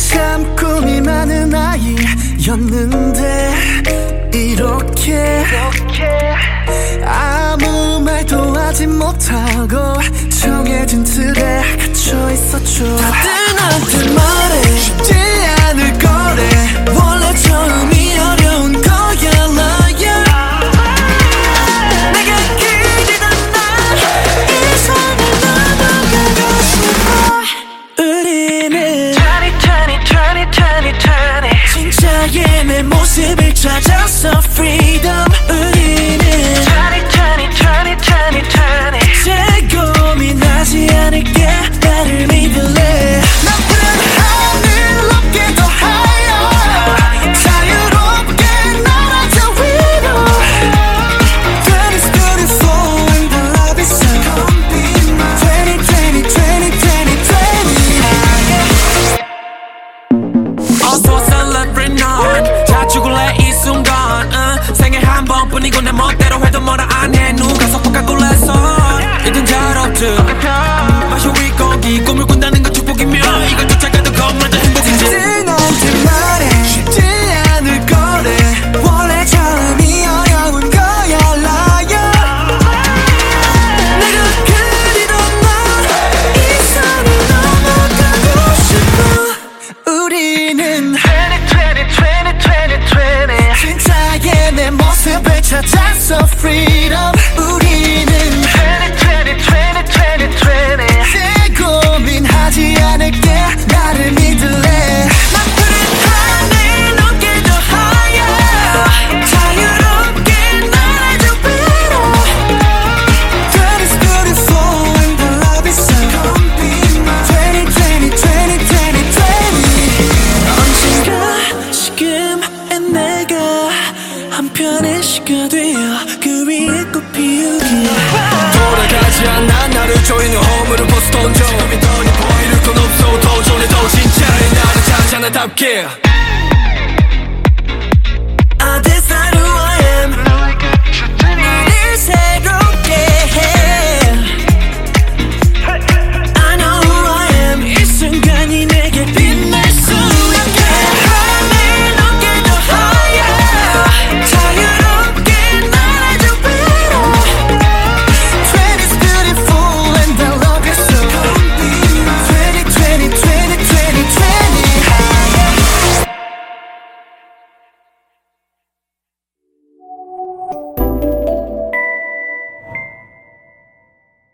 참 꿈이 많은 아이였는데 이렇게 아무 말도 하지 못하고 정해진 틀에 갇혀 있었죠. 다들 나한테 말해 쉽지 않을 거래. 원래 처음이 어려운 거야 liar. 내가 그리던 날 이 선을 넘어가고 싶어. 우리는 2020 진짜의 내 모습을 찾았어 freedom. 우리는 2020 이제 고민하지 않을게. 나를 믿을래. 난 푸른 하늘 높게 더 higher. 자유롭게 날아져 위로. That is beautiful and the love is so. 2020 어서 celebrate night. 자 죽을래 이 순간. 생애 한 번뿐이고 내 멋대로 해도 뭐라 안 해. 누가 속박하고 냈어. 이젠 잘 없지. 마셔 위 고기 꿈을 꾼다는 건 축복이며 이걸 쫓아가도 겁나도 행복이지. 나한테 말해 쉽지 않을 거래. 원래 처음이 어려운 거야 liar. 내가 그리던 날 이 선을 넘어가고 싶어. 우리는 2020 진짜의 내 모습을 찾았어 freedom. 우리는 2020 이제 고민하지 않을게. 나를 믿을래. 난 푸른 하늘 높게 더 higher. 자유롭게 날아줘 위로. That is beautiful and the love is so. 2020 언젠가 지금의 내가 한편의 시가 되어 그 위에 꽃 피우기. 돌아가지 않아 나를 조이는 허물을 벗어 던져. 지금이 더니 보이를 건 없어 도전해도 진짜의 나를 찾아 나답게.